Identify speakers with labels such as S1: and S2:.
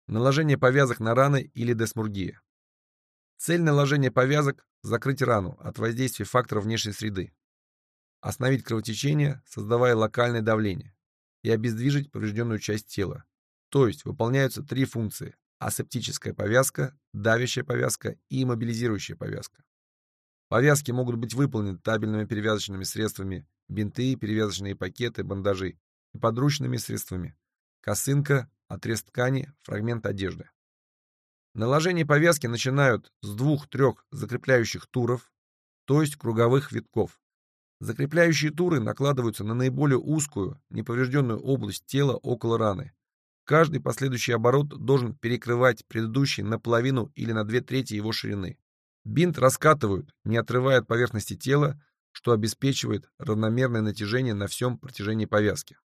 S1: Наложение повязок на раны или десмургия. Цель наложения повязок – закрыть рану от воздействия факторов внешней среды, остановить кровотечение, создавая локальное давление, и обездвижить поврежденную часть тела. То есть выполняются три функции: асептическая повязка, давящая повязка и иммобилизирующая повязка. Повязки могут быть выполнены табельными перевязочными средствами, бинты, перевязочные пакеты, бандажи и подручными средствами: косынка, отрез ткани, фрагмент одежды. Наложение повязки начинают с 2-3 закрепляющих туров, то есть круговых витков. Закрепляющие туры накладываются на наиболее узкую, неповрежденную область тела около раны. Каждый последующий оборот должен перекрывать предыдущий наполовину или на 2/3 его ширины. Бинт раскатывают, не отрывая от поверхности тела, что обеспечивает равномерное натяжение на всем протяжении повязки.